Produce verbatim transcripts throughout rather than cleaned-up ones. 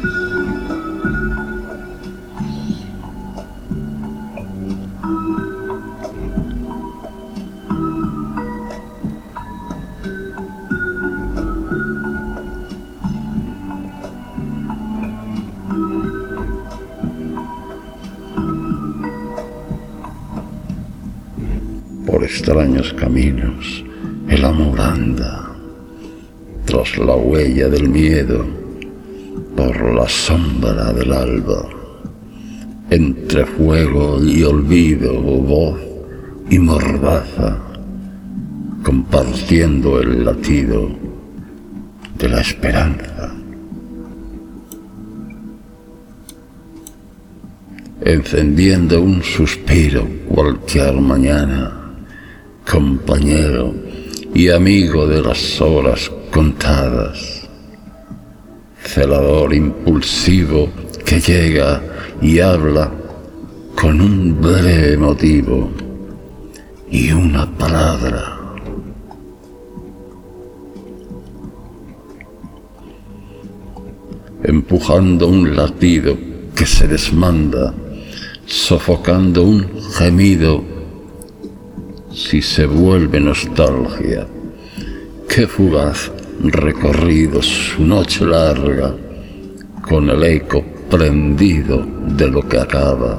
Por extraños caminos el amor anda, tras la huella del miedo, por la sombra del alba, entre fuego y olvido, voz y mordaza, compartiendo el latido de la esperanza. Encendiendo un suspiro cualquier mañana, compañero y amigo de las horas contadas, celador impulsivo que llega y habla con un breve motivo y una palabra. Empujando un latido que se desmanda, sofocando un gemido. Si se vuelve nostalgia, qué fugaz recorrido su noche larga, con el eco prendido de lo que acaba.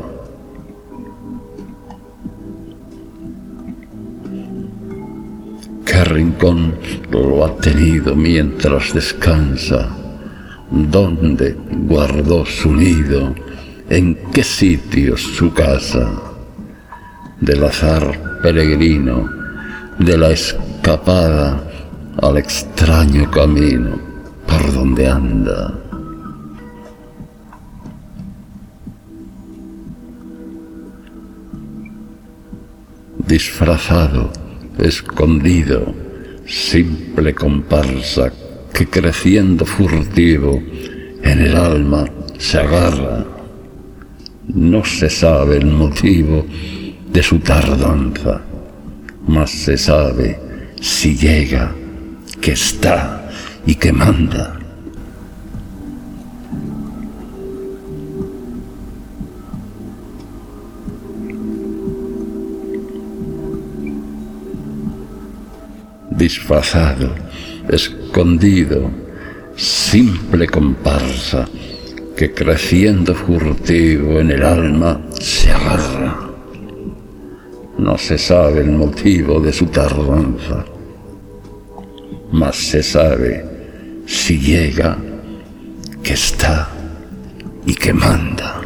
Qué rincón lo ha tenido mientras descansa, dónde guardó su nido, en qué sitio su casa. Del azar peregrino, de la escapada al extraño camino por donde anda. Disfrazado, escondido, simple comparsa que creciendo furtivo en el alma se agarra. No se sabe el motivo de su tardanza, mas se sabe si llega, que está y que manda. Disfrazado, escondido, simple comparsa que creciendo furtivo en el alma se agarra. No se sabe el motivo de su tardanza, mas se sabe si llega, que está y que manda.